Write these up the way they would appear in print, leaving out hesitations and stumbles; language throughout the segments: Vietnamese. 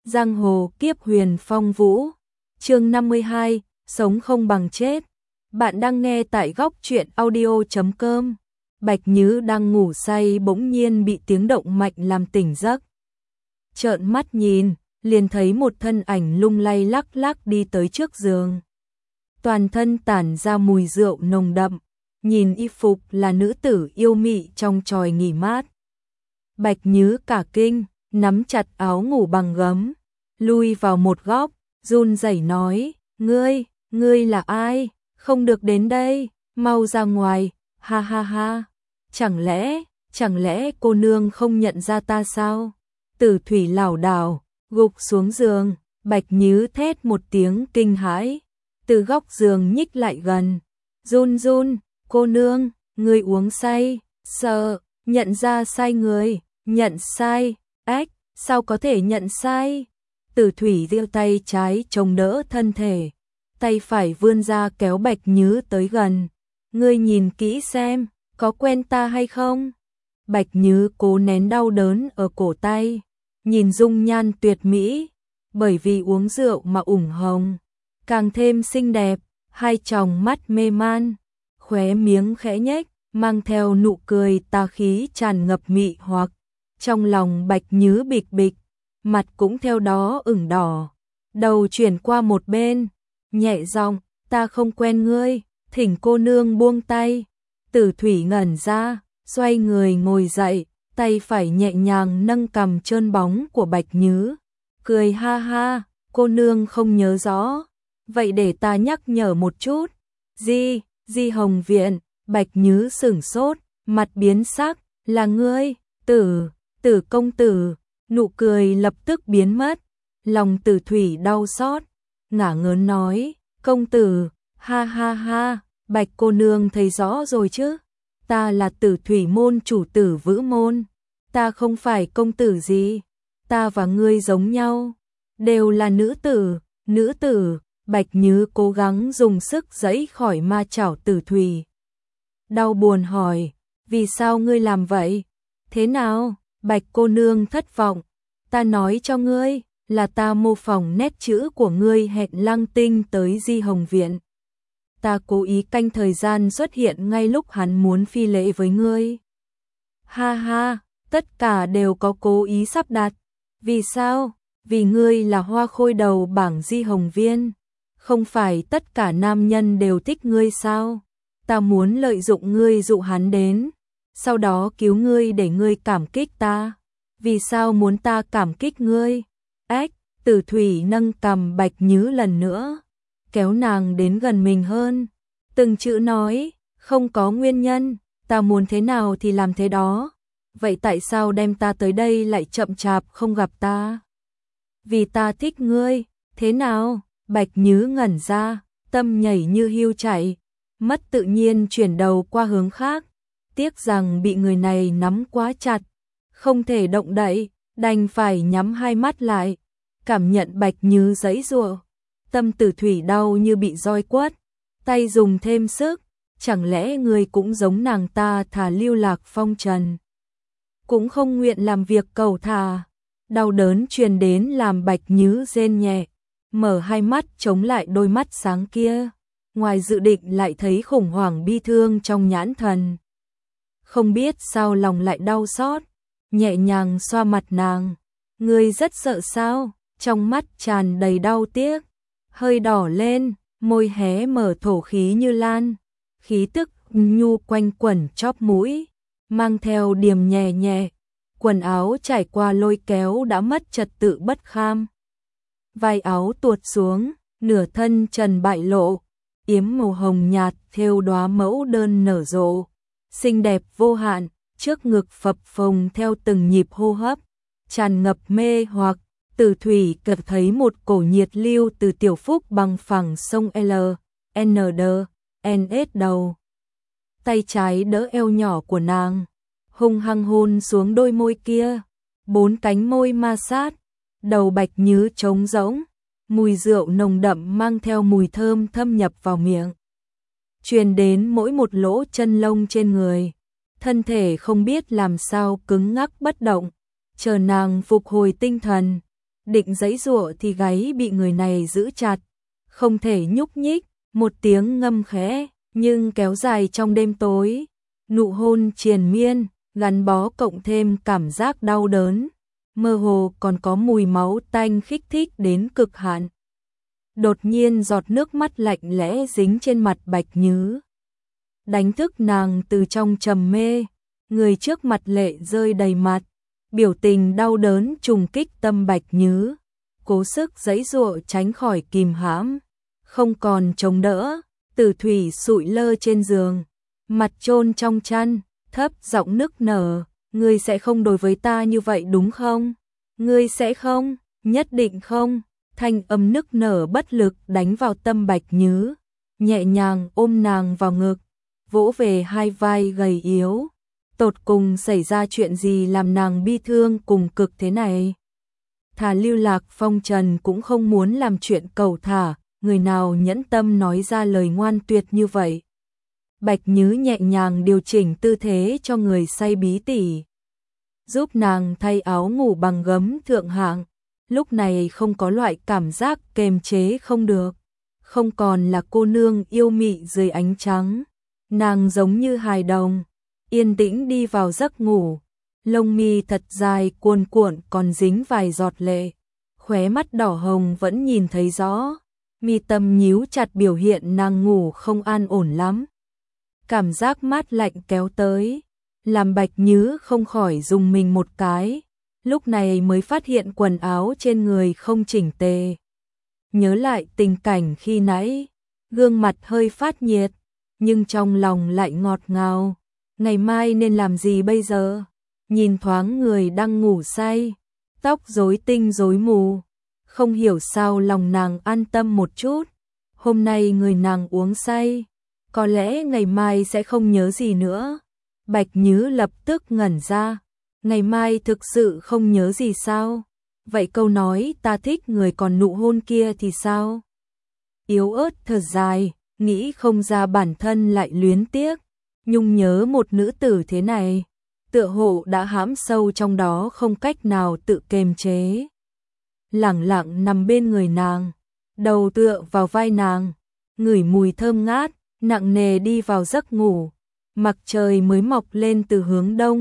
Giang hồ kiếp huyền phong vũ. Chương 52, sống không bằng chết. Bạn đang nghe tại góc truyện audio.com. Bạch Nhứ đang ngủ say bỗng nhiên bị tiếng động mạnh làm tỉnh giấc. Trợn mắt nhìn, liền thấy một thân ảnh lung lay lắc lắc đi tới trước giường. Toàn thân tản ra mùi rượu nồng đậm, nhìn y phục là nữ tử yêu mị trong chòi nghỉ mát. Bạch Nhứ cả kinh, nắm chặt áo ngủ bằng gấm, lui vào một góc, run rẩy nói, ngươi là ai? Không được đến đây, mau ra ngoài, ha ha ha. Chẳng lẽ cô nương không nhận ra ta sao? Tử Thủy lảo đảo, gục xuống giường, Bạch Nhứ thét một tiếng kinh hãi, từ góc giường nhích lại gần, run, cô nương, ngươi uống say, sợ, nhận ra sai người, nhận sai, ếch, sao có thể nhận sai? Tử Thủy giơ tay trái chống đỡ thân thể, tay phải vươn ra kéo Bạch Nhứ tới gần, ngươi nhìn kỹ xem, có quen ta hay không? Bạch Nhứ cố nén đau đớn ở cổ tay, nhìn dung nhan tuyệt mỹ, bởi vì uống rượu mà ửng hồng, càng thêm xinh đẹp, hai tròng mắt mê man, khóe miếng khẽ nhếch, mang theo nụ cười tà khí tràn ngập mị hoặc. Trong lòng Bạch Nhứ bịch bịch, mặt cũng theo đó ửng đỏ, đầu chuyển qua một bên, nhẹ giọng, ta không quen ngươi, thỉnh cô nương buông tay. Tử Thủy ngẩn ra, xoay người ngồi dậy, tay phải nhẹ nhàng nâng cằm trơn bóng của Bạch Nhứ, cười ha ha, cô nương không nhớ rõ, vậy để ta nhắc nhở một chút. Di Hồng Viện. Bạch Nhứ sửng sốt, mặt biến sắc, là ngươi? Tử công tử. Nụ cười lập tức biến mất, lòng Tử Thủy đau xót, ngả ngớn nói, công tử, ha ha ha, Bạch cô nương thấy rõ rồi chứ, ta là Tử Thủy môn chủ tử Vữ môn, ta không phải công tử gì, ta và ngươi giống nhau, đều là nữ tử. Bạch Nhứ cố gắng dùng sức giãy khỏi ma chảo Tử Thủy. Đau buồn hỏi, vì sao ngươi làm vậy? Thế nào? Bạch cô nương thất vọng, ta nói cho ngươi, là ta mô phỏng nét chữ của ngươi hẹn Lăng Tinh tới Di Hồng Viện. Ta cố ý canh thời gian xuất hiện ngay lúc hắn muốn phi lễ với ngươi. Ha ha, tất cả đều có cố ý sắp đặt. Vì sao? Vì ngươi là hoa khôi đầu bảng Di Hồng Viên. Không phải tất cả nam nhân đều thích ngươi sao? Ta muốn lợi dụng ngươi dụ hắn đến, sau đó cứu ngươi để ngươi cảm kích ta. Vì sao muốn ta cảm kích ngươi? Ếch, Tử Thủy nâng cằm Bạch Nhứ lần nữa, kéo nàng đến gần mình hơn, từng chữ nói, không có nguyên nhân, ta muốn thế nào thì làm thế đó. Vậy tại sao đem ta tới đây lại chậm chạp không gặp ta? Vì ta thích ngươi, thế nào? Bạch Nhứ ngẩn ra, tâm nhảy như hươu chạy, mất tự nhiên chuyển đầu qua hướng khác, tiếc rằng bị người này nắm quá chặt, không thể động đậy, đành phải nhắm hai mắt lại, cảm nhận Bạch Nhứ giãy giụa, tâm Tử Thủy đau như bị roi quất, tay dùng thêm sức, chẳng lẽ người cũng giống nàng ta thà lưu lạc phong trần, cũng không nguyện làm việc cầu thả. Đau đớn truyền đến làm Bạch Nhứ rên nhẹ, mở hai mắt chống lại đôi mắt sáng kia, ngoài dự định lại thấy khủng hoảng bi thương trong nhãn thần. Không biết sao lòng lại đau xót, nhẹ nhàng xoa mặt nàng, ngươi rất sợ sao? Trong mắt tràn đầy đau tiếc, hơi đỏ lên, môi hé mở thổ khí như lan, khí tức nhu quanh quẩn chóp mũi, mang theo điềm nhẹ nhẹ, quần áo trải qua lôi kéo đã mất trật tự bất kham. Vai áo tuột xuống, nửa thân trần bại lộ, yếm màu hồng nhạt thêu đóa mẫu đơn nở rộ, xinh đẹp vô hạn, trước ngực phập phồng theo từng nhịp hô hấp, tràn ngập mê hoặc. Tử Thủy chợt thấy một cổ nhiệt lưu từ tiểu phúc bằng phẳng sông LND đầu. Tay trái đỡ eo nhỏ của nàng, hung hăng hôn xuống đôi môi kia, bốn cánh môi ma sát, đầu Bạch Nhứ trống rỗng, mùi rượu nồng đậm mang theo mùi thơm thâm nhập vào miệng, truyền đến mỗi một lỗ chân lông trên người, thân thể không biết làm sao cứng ngắc bất động, chờ nàng phục hồi tinh thần. định giãy giụa thì gáy bị người này giữ chặt, không thể nhúc nhích, một tiếng ngâm khẽ, nhưng kéo dài trong đêm tối, nụ hôn triền miên, gắn bó cộng thêm cảm giác đau đớn, mơ hồ còn có mùi máu tanh kích thích đến cực hạn. Đột nhiên giọt nước mắt lạnh lẽ dính trên mặt Bạch Nhứ, đánh thức nàng từ trong trầm mê, người trước mặt lệ rơi đầy mặt, biểu tình đau đớn trùng kích tâm Bạch Nhứ, cố sức giãy giụa tránh khỏi kìm hãm, không còn chống đỡ, Tử Thủy sụi lơ trên giường, mặt chôn trong chăn, thấp giọng nức nở, ngươi sẽ không đối với ta như vậy đúng không? Ngươi sẽ không, nhất định không. Thanh âm nức nở bất lực đánh vào tâm Bạch Nhứ, nhẹ nhàng ôm nàng vào ngực, vỗ về hai vai gầy yếu. Tột cùng xảy ra chuyện gì làm nàng bi thương cùng cực thế này? Thà lưu lạc phong trần cũng không muốn làm chuyện cầu thả, người nào nhẫn tâm nói ra lời ngoan tuyệt như vậy. Bạch Nhứ nhẹ nhàng điều chỉnh tư thế cho người say bí tỉ, giúp nàng thay áo ngủ bằng gấm thượng hạng. Lúc này không có loại cảm giác kềm chế không được, không còn là cô nương yêu mị dưới ánh trắng, nàng giống như hài đồng, yên tĩnh đi vào giấc ngủ, lông mi thật dài cuồn cuộn còn dính vài giọt lệ, khóe mắt đỏ hồng vẫn nhìn thấy rõ, mi tâm nhíu chặt biểu hiện nàng ngủ không an ổn lắm. Cảm giác mát lạnh kéo tới, làm Bạch Nhứ không khỏi rùng mình một cái. Lúc này mới phát hiện quần áo trên người không chỉnh tề. Nhớ lại tình cảnh khi nãy, gương mặt hơi phát nhiệt, nhưng trong lòng lại ngọt ngào. Ngày mai nên làm gì bây giờ? Nhìn thoáng người đang ngủ say, tóc rối tinh rối mù, không hiểu sao lòng nàng an tâm một chút. Hôm nay người nàng uống say, có lẽ ngày mai sẽ không nhớ gì nữa. Bạch Nhứ lập tức ngẩn ra. Ngày mai thực sự không nhớ gì sao? Vậy câu nói ta thích người còn nụ hôn kia thì sao? Yếu ớt thở dài, nghĩ không ra bản thân lại luyến tiếc, nhung nhớ một nữ tử thế này, tựa hồ đã hãm sâu trong đó không cách nào tự kiềm chế. Lẳng lặng nằm bên người nàng, đầu tựa vào vai nàng, ngửi mùi thơm ngát, nặng nề đi vào giấc ngủ. Mặt trời mới mọc lên từ hướng đông,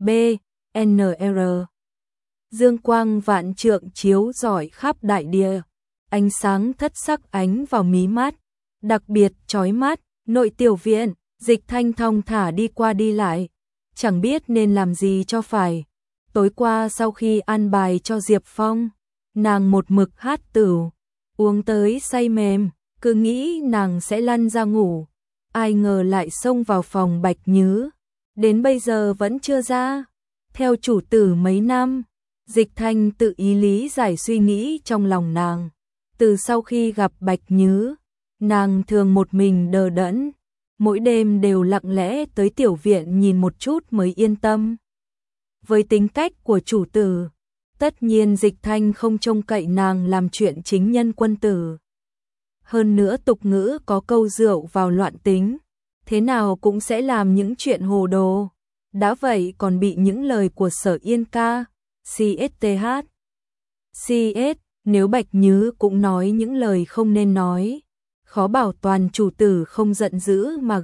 NR. Dương quang vạn trượng chiếu rọi khắp đại địa, ánh sáng thất sắc ánh vào mí mắt, đặc biệt chói mắt. Nội tiểu viện, Dịch Thanh thong thả đi qua đi lại, chẳng biết nên làm gì cho phải. Tối qua sau khi an bài cho Diệp Phong, nàng một mực hát tửu, uống tới say mềm, cứ nghĩ nàng sẽ lăn ra ngủ, ai ngờ lại xông vào phòng Bạch Nhứ, đến bây giờ vẫn chưa ra. Theo chủ tử mấy năm, Dịch Thanh tự ý lý giải suy nghĩ trong lòng nàng. Từ sau khi gặp Bạch Nhứ, nàng thường một mình đờ đẫn, mỗi đêm đều lặng lẽ tới tiểu viện nhìn một chút mới yên tâm. Với tính cách của chủ tử, tất nhiên Dịch Thanh không trông cậy nàng làm chuyện chính nhân quân tử. Hơn nữa tục ngữ có câu rượu vào loạn tính, thế nào cũng sẽ làm những chuyện hồ đồ. Đã vậy còn bị những lời của Sở Yên ca, CSTH. Nếu Bạch Nhứ cũng nói những lời không nên nói, khó bảo toàn chủ tử không giận dữ mà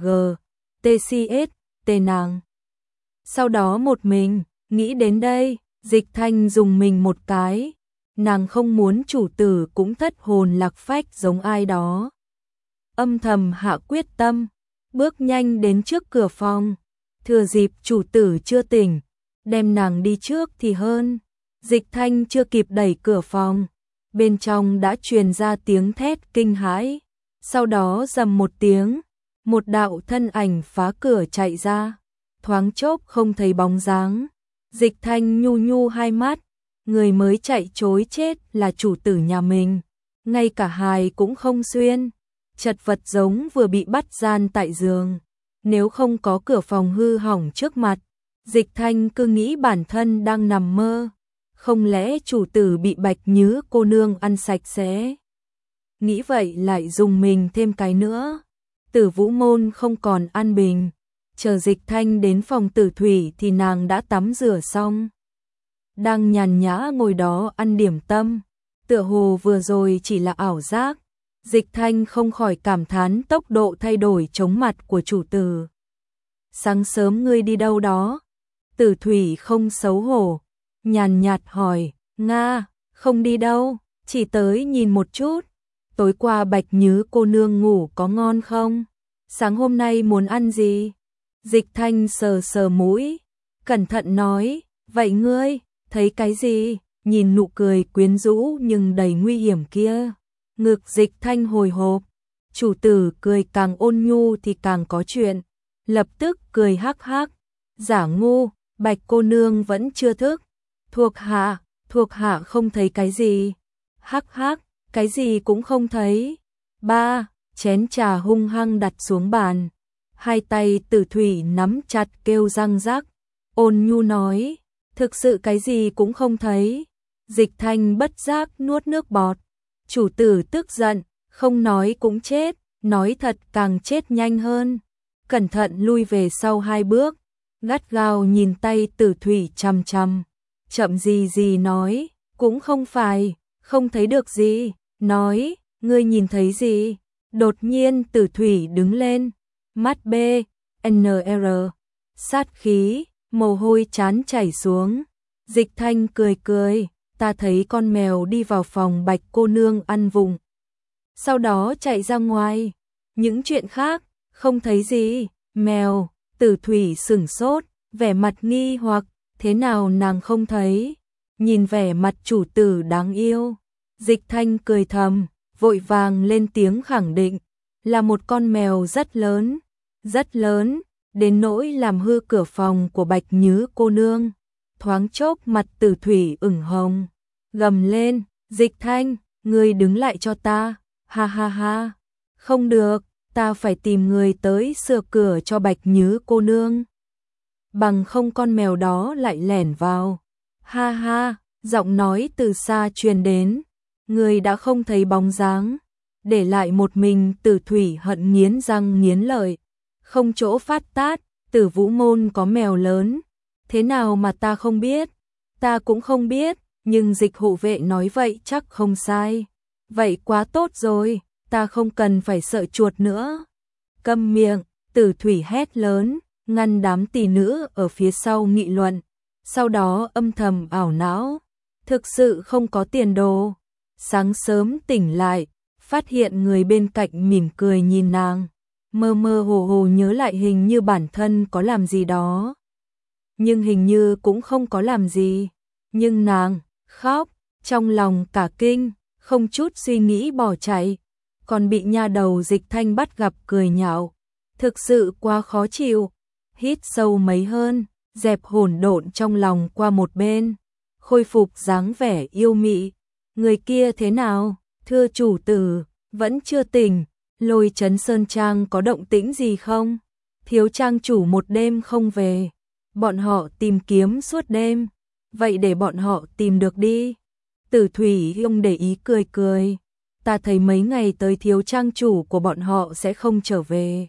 TCS nàng. Sau đó một mình, nghĩ đến đây, Dịch Thanh dùng mình một cái, nàng không muốn chủ tử cũng thất hồn lạc phách giống ai đó. Âm thầm hạ quyết tâm, bước nhanh đến trước cửa phòng. Thừa dịp chủ tử chưa tỉnh, đem nàng đi trước thì hơn. Dịch Thanh chưa kịp đẩy cửa phòng, bên trong đã truyền ra tiếng thét kinh hãi. Sau đó rầm một tiếng, một đạo thân ảnh phá cửa chạy ra, thoáng chốc không thấy bóng dáng. Dịch Thanh nhu nhu hai mắt, người mới chạy trối chết là chủ tử nhà mình, ngay cả hài cũng không xuyên, chật vật giống vừa bị bắt gian tại giường. Nếu không có cửa phòng hư hỏng trước mặt, Dịch Thanh cứ nghĩ bản thân đang nằm mơ, không lẽ chủ tử bị Bạch Nhứ cô nương ăn sạch sẽ. Nghĩ vậy lại dùng mình thêm cái nữa. Tử Vũ môn không còn an bình, chờ Dịch Thanh đến phòng Tử Thủy thì nàng đã tắm rửa xong, đang nhàn nhã ngồi đó ăn điểm tâm, tựa hồ vừa rồi chỉ là ảo giác. Dịch Thanh không khỏi cảm thán tốc độ thay đổi chóng mặt của chủ tử. Sáng sớm ngươi đi đâu đó? Tử Thủy không xấu hổ, nhàn nhạt hỏi. Nga, không đi đâu, chỉ tới nhìn một chút. Tối qua Bạch Nhứ cô nương ngủ có ngon không? Sáng hôm nay muốn ăn gì? Dịch Thanh sờ sờ mũi, cẩn thận nói. Vậy ngươi, thấy cái gì? Nhìn nụ cười quyến rũ nhưng đầy nguy hiểm kia. Ngực Dịch Thanh hồi hộp. Chủ tử cười càng ôn nhu thì càng có chuyện. Lập tức cười hắc hắc. Giả ngu, Bạch cô nương vẫn chưa thức. Thuộc hạ không thấy cái gì. Hắc hắc, cái gì cũng không thấy. Ba, chén trà hung hăng đặt xuống bàn. Hai tay Tử Thủy nắm chặt kêu răng rắc. Ôn nhu nói, thực sự cái gì cũng không thấy. Dịch Thanh bất giác nuốt nước bọt. Chủ tử tức giận, không nói cũng chết, nói thật càng chết nhanh hơn. Cẩn thận lui về sau 2 bước, gắt gao nhìn tay Tử Thủy chằm chằm. Chậm gì nói, cũng không phải, không thấy được gì, nói, ngươi nhìn thấy gì? Đột nhiên Tử Thủy đứng lên, mắt BNR, sát khí, mồ hôi chán chảy xuống. Dịch Thanh cười, ta thấy con mèo đi vào phòng Bạch cô nương ăn vụng. Sau đó chạy ra ngoài, những chuyện khác, không thấy gì. Mèo, Tử Thủy sửng sốt, vẻ mặt nghi hoặc, thế nào nàng không thấy? Nhìn vẻ mặt chủ tử đáng yêu, Dịch Thanh cười thầm, vội vàng lên tiếng khẳng định, là một con mèo rất lớn, đến nỗi làm hư cửa phòng của Bạch Nhứ cô nương. Thoáng chốc mặt Tử Thủy ửng hồng, gầm lên, Dịch Thanh, ngươi đứng lại cho ta, ha ha ha, không được, ta phải tìm người tới sửa cửa cho Bạch Nhứ cô nương. Bằng không con mèo đó lại lẻn vào. Ha ha, giọng nói từ xa truyền đến, người đã không thấy bóng dáng, để lại một mình Tử Thủy hận nghiến răng nghiến lợi, không chỗ phát tát. Tử Vũ môn có mèo lớn, thế nào mà ta không biết? Ta cũng không biết, nhưng Dịch hộ vệ nói vậy chắc không sai. Vậy quá tốt rồi, ta không cần phải sợ chuột nữa. Câm miệng, Tử Thủy hét lớn, ngăn đám tỷ nữ ở phía sau nghị luận, sau đó âm thầm ảo não, thực sự không có tiền đồ. Sáng sớm tỉnh lại, phát hiện người bên cạnh mỉm cười nhìn nàng, mơ mơ hồ hồ nhớ lại hình như bản thân có làm gì đó, nhưng hình như cũng không có làm gì. Nhưng nàng khóc, trong lòng cả kinh, không chút suy nghĩ bỏ chạy, còn bị nha đầu Dịch Thanh bắt gặp cười nhạo, thực sự quá khó chịu. Hít sâu mấy hơn, dẹp hỗn độn trong lòng qua một bên, khôi phục dáng vẻ yêu mị. Người kia thế nào? Thưa chủ tử, vẫn chưa tỉnh. Lôi Trấn Sơn Trang có động tĩnh gì không? Thiếu trang chủ một đêm không về, bọn họ tìm kiếm suốt đêm, vậy để bọn họ tìm được đi. Tử Thủy không để ý cười, ta thấy mấy ngày tới thiếu trang chủ của bọn họ sẽ không trở về.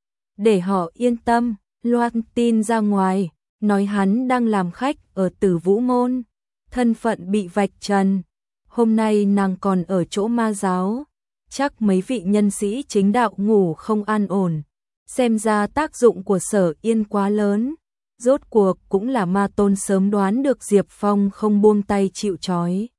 Để họ yên tâm, loan tin ra ngoài, nói hắn đang làm khách ở Tử Vũ môn, thân phận bị vạch trần. Hôm nay nàng còn ở chỗ ma giáo, chắc mấy vị nhân sĩ chính đạo ngủ không an ổn. Xem ra tác dụng của Sở Yên quá lớn, rốt cuộc cũng là ma tôn sớm đoán được Diệp Phong không buông tay chịu trói,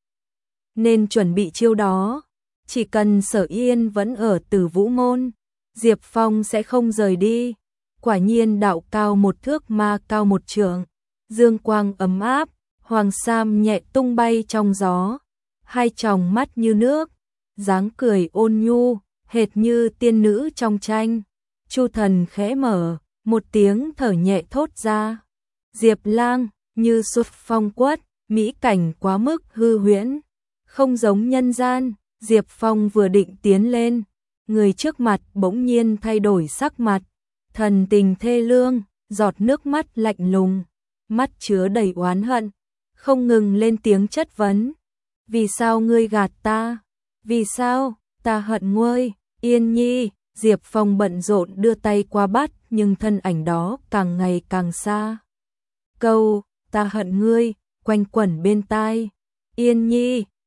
nên chuẩn bị chiêu đó. Chỉ cần Sở Yên vẫn ở Tử Vũ môn, Diệp Phong sẽ không rời đi. Quả nhiên đạo cao một thước ma cao một trượng, dương quang ấm áp, hoàng sam nhẹ tung bay trong gió, hai tròng mắt như nước, dáng cười ôn nhu, hệt như tiên nữ trong tranh. Chu Thần khẽ mở, một tiếng thở nhẹ thốt ra. Diệp Lang, như xuất phong quất, mỹ cảnh quá mức hư huyễn, không giống nhân gian. Diệp Phong vừa định tiến lên, người trước mặt bỗng nhiên thay đổi sắc mặt, thần tình thê lương, giọt nước mắt lạnh lùng, mắt chứa đầy oán hận, không ngừng lên tiếng chất vấn. Vì sao ngươi gạt ta? Vì sao? Ta hận ngươi, Yên Nhi. Diệp Phong bận rộn đưa tay qua bắt, nhưng thân ảnh đó càng ngày càng xa. Câu, ta hận ngươi, quanh quẩn bên tai. Yên Nhi,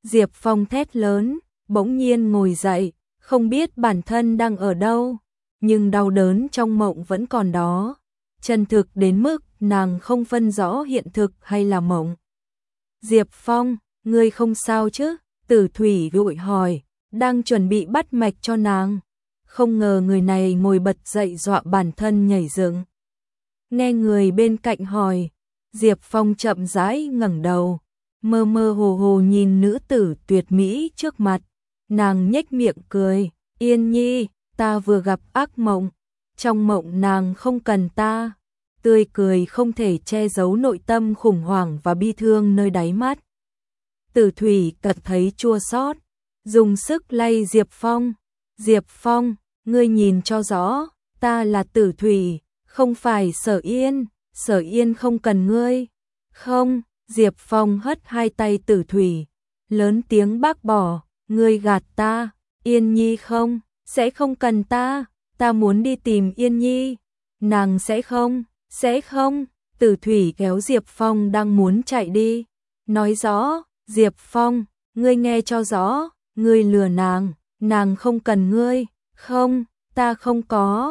Diệp Phong thét lớn, bỗng nhiên ngồi dậy, không biết bản thân đang ở đâu, nhưng đau đớn trong mộng vẫn còn đó, chân thực đến mức nàng không phân rõ hiện thực hay là mộng. Diệp Phong, ngươi không sao chứ? Tử Thủy vội hỏi, đang chuẩn bị bắt mạch cho nàng. Không ngờ người này ngồi bật dậy dọa bản thân nhảy dựng. Nghe người bên cạnh hỏi, Diệp Phong chậm rãi ngẩng đầu, mơ mơ hồ hồ nhìn nữ tử tuyệt mỹ trước mặt. Nàng nhếch miệng cười, Yên Nhi, ta vừa gặp ác mộng, trong mộng nàng không cần ta. Tươi cười không thể che giấu nội tâm khủng hoảng và bi thương nơi đáy mắt. Tử Thủy cảm thấy chua xót, dùng sức lay Diệp Phong. Diệp Phong, ngươi nhìn cho rõ, ta là Tử Thủy, không phải Sở Yên, Sở Yên không cần ngươi. Không, Diệp Phong hất hai tay Tử Thủy, lớn tiếng bác bỏ, ngươi gạt ta, Yên Nhi sẽ không cần ta, ta muốn đi tìm Yên Nhi. Nàng sẽ không, Tử Thủy kéo Diệp Phong đang muốn chạy đi, nói rõ, Diệp Phong, ngươi nghe cho rõ, ngươi lừa nàng không cần ngươi, không, ta không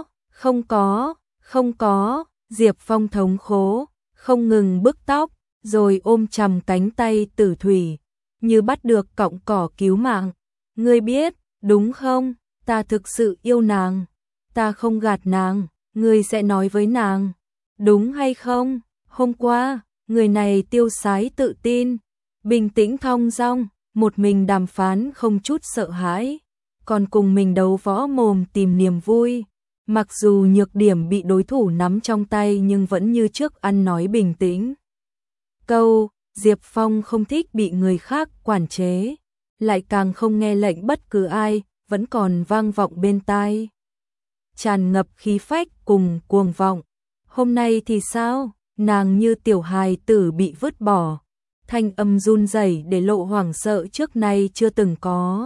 có, Diệp Phong thống khổ, không ngừng bứt tóc, rồi ôm chầm cánh tay Tử Thủy, như bắt được cọng cỏ cứu mạng. Ngươi biết, đúng không, ta thực sự yêu nàng, ta không gạt nàng, ngươi sẽ nói với nàng, đúng hay không? Hôm qua, người này tiêu sái tự tin, bình tĩnh thong dong, một mình đàm phán không chút sợ hãi, còn cùng mình đấu võ mồm tìm niềm vui. Mặc dù nhược điểm bị đối thủ nắm trong tay nhưng vẫn như trước ăn nói bình tĩnh. Câu, Diệp Phong không thích bị người khác quản chế, lại càng không nghe lệnh bất cứ ai, vẫn còn vang vọng bên tai. Tràn ngập khí phách cùng cuồng vọng. Hôm nay thì sao? Nàng như tiểu hài tử bị vứt bỏ. Thanh âm run rẩy để lộ hoảng sợ trước nay chưa từng có.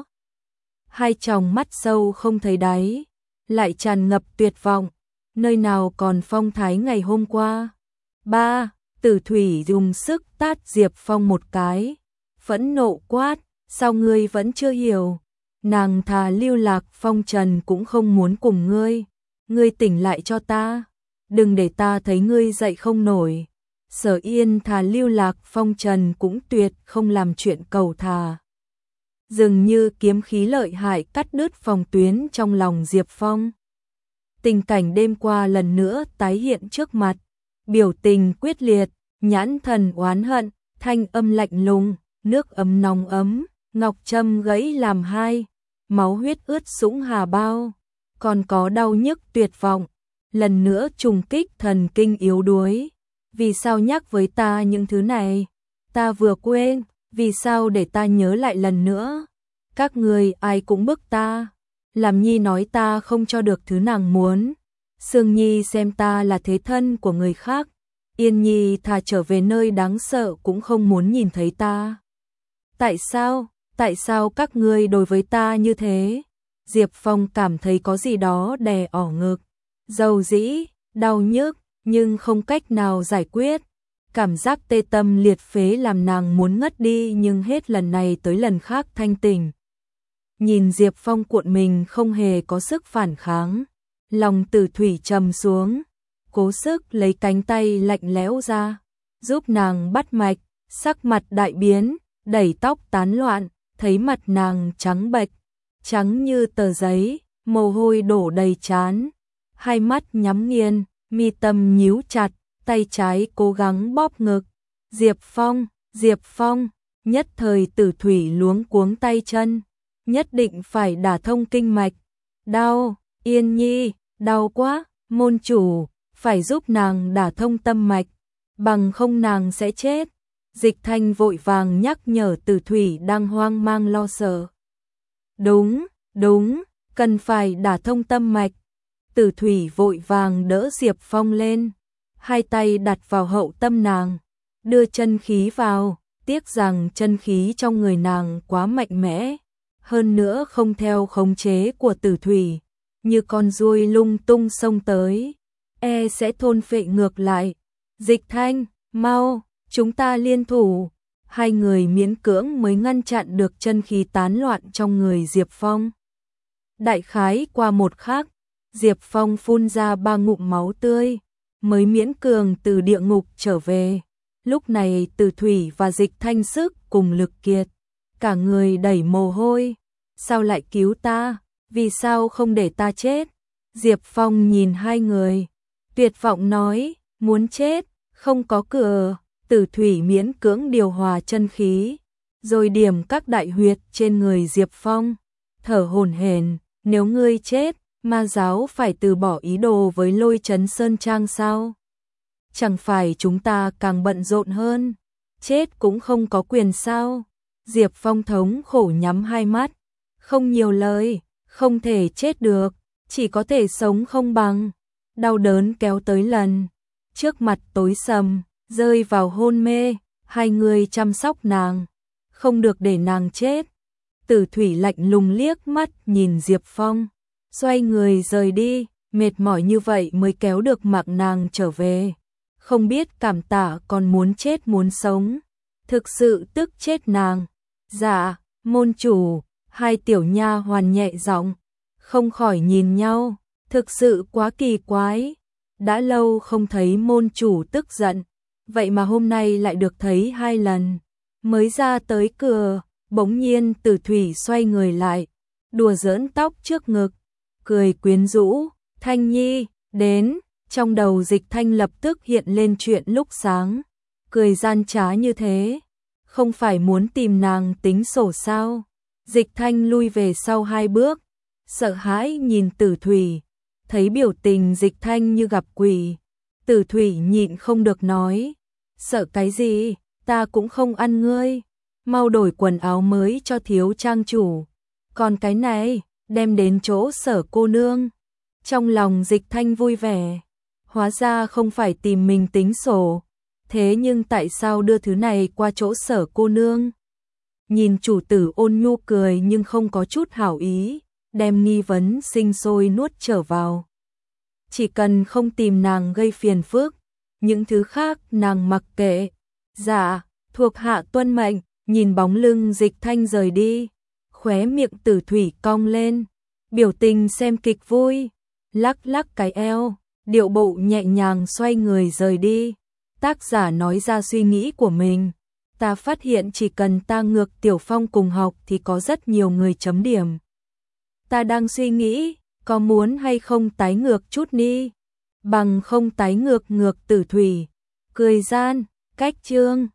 Hai tròng mắt sâu không thấy đáy, lại tràn ngập tuyệt vọng. Nơi nào còn phong thái ngày hôm qua? Ba, Tử Thủy dùng sức tát Diệp Phong một cái. Phẫn nộ quát, sao ngươi vẫn chưa hiểu? Nàng thà lưu lạc phong trần cũng không muốn cùng ngươi. Ngươi tỉnh lại cho ta, đừng để ta thấy ngươi dậy không nổi. Sở Yên thà lưu lạc phong trần cũng tuyệt không làm chuyện cầu thà. Dường như kiếm khí lợi hại cắt đứt phòng tuyến trong lòng Diệp Phong. Tình cảnh đêm qua lần nữa tái hiện trước mặt, biểu tình quyết liệt, nhãn thần oán hận, thanh âm lạnh lùng, nước ấm nóng ấm, ngọc châm gãy làm hai, máu huyết ướt sũng hà bao, còn có đau nhức tuyệt vọng, lần nữa trùng kích thần kinh yếu đuối. Vì sao nhắc với ta những thứ này? Ta vừa quên, vì sao để ta nhớ lại lần nữa? Các người ai cũng bức ta, làm Nhi nói ta không cho được thứ nàng muốn. Sương Nhi xem ta là thế thân của người khác, Yên Nhi thà trở về nơi đáng sợ cũng không muốn nhìn thấy ta. Tại sao các ngươi đối với ta như thế? Diệp Phong cảm thấy có gì đó đè ỏ ngực, dầu dĩ, đau nhức, nhưng không cách nào giải quyết. Cảm giác tê tâm liệt phế làm nàng muốn ngất đi nhưng hết lần này tới lần khác thanh tỉnh. Nhìn Diệp Phong cuộn mình không hề có sức phản kháng, lòng Tử Thủy trầm xuống, cố sức lấy cánh tay lạnh lẽo ra, giúp nàng bắt mạch, sắc mặt đại biến, đẩy tóc tán loạn, thấy mặt nàng trắng bệch, trắng như tờ giấy, mồ hôi đổ đầy trán, hai mắt nhắm nghiền, mi tâm nhíu chặt, tay trái cố gắng bóp ngực. Diệp Phong, nhất thời Tử Thủy luống cuống tay chân, nhất định phải đả thông kinh mạch. Đau, Yên Nhi, đau quá, môn chủ, phải giúp nàng đả thông tâm mạch, bằng không nàng sẽ chết. Dịch Thanh vội vàng nhắc nhở Tử Thủy đang hoang mang lo sợ. Đúng, cần phải đả thông tâm mạch. Tử Thủy vội vàng đỡ Diệp Phong lên, hai tay đặt vào hậu tâm nàng, đưa chân khí vào, tiếc rằng chân khí trong người nàng quá mạnh mẽ, hơn nữa không theo khống chế của Tử Thủy, như con ruồi lung tung xông tới, sẽ thôn phệ ngược lại. Dịch Thanh, mau, chúng ta liên thủ. hai người miễn cưỡng mới ngăn chặn được chân khí tán loạn trong người Diệp Phong. Đại khái qua một khắc, Diệp Phong phun ra 3 ngụm máu tươi, mới miễn cường từ địa ngục trở về. Lúc này Tử Thủy và Dịch Thanh sức cùng lực kiệt, cả người đẩy mồ hôi. Sao lại cứu ta? Vì sao không để ta chết? Diệp Phong nhìn hai người, tuyệt vọng nói, muốn chết, không có cửa. Tử Thủy miễn cưỡng điều hòa chân khí, rồi điểm các đại huyệt trên người Diệp Phong, thở hổn hển, nếu ngươi chết, ma giáo phải từ bỏ ý đồ với Lôi Trấn Sơn Trang sao? Chẳng phải chúng ta càng bận rộn hơn, chết cũng không có quyền sao? Diệp Phong thống khổ nhắm hai mắt, không nhiều lời, không thể chết được, chỉ có thể sống không bằng. Đau đớn kéo tới lần, trước mặt tối sầm, rơi vào hôn mê, hai người chăm sóc nàng, không được để nàng chết. Tử Thủy lạnh lùng liếc mắt nhìn Diệp Phong, xoay người rời đi, mệt mỏi như vậy mới kéo được mạng nàng trở về. Không biết cảm tạ còn muốn chết muốn sống, thực sự tức chết nàng. Dạ, môn chủ, hai tiểu nha hoàn nhẹ giọng, không khỏi nhìn nhau, thực sự quá kỳ quái. Đã lâu không thấy môn chủ tức giận, vậy mà hôm nay lại được thấy hai lần. Mới ra tới cửa, bỗng nhiên Tử Thủy xoay người lại, đùa giỡn tóc trước ngực, cười quyến rũ, Thanh Nhi, đến. Trong đầu Dịch Thanh lập tức hiện lên chuyện lúc sáng, cười gian trá như thế, không phải muốn tìm nàng tính sổ sao? Dịch Thanh lui về sau 2 bước, sợ hãi nhìn Tử Thủy, thấy biểu tình Dịch Thanh như gặp quỷ. Tử Thủy nhịn không được nói, sợ cái gì, ta cũng không ăn ngươi, mau đổi quần áo mới cho thiếu trang chủ, còn cái này, đem đến chỗ Sở cô nương. Trong lòng Dịch Thanh vui vẻ, hóa ra không phải tìm mình tính sổ, thế nhưng tại sao đưa thứ này qua chỗ Sở cô nương? Nhìn chủ tử ôn nhu cười nhưng không có chút hảo ý, đem nghi vấn sinh sôi nuốt trở vào. Chỉ cần không tìm nàng gây phiền phức, những thứ khác nàng mặc kệ. Dạ, thuộc hạ tuân mệnh. Nhìn bóng lưng Dịch Thanh rời đi, khóe miệng Tử Thủy cong lên, biểu tình xem kịch vui, lắc lắc cái eo, điệu bộ nhẹ nhàng xoay người rời đi. Tác giả nói ra suy nghĩ của mình, ta phát hiện chỉ cần ta ngược Tiểu Phong cùng học thì có rất nhiều người chấm điểm. Ta đang suy nghĩ, có muốn hay không tái ngược chút đi, bằng không tái ngược. Tử Thủy cười gian, cách chương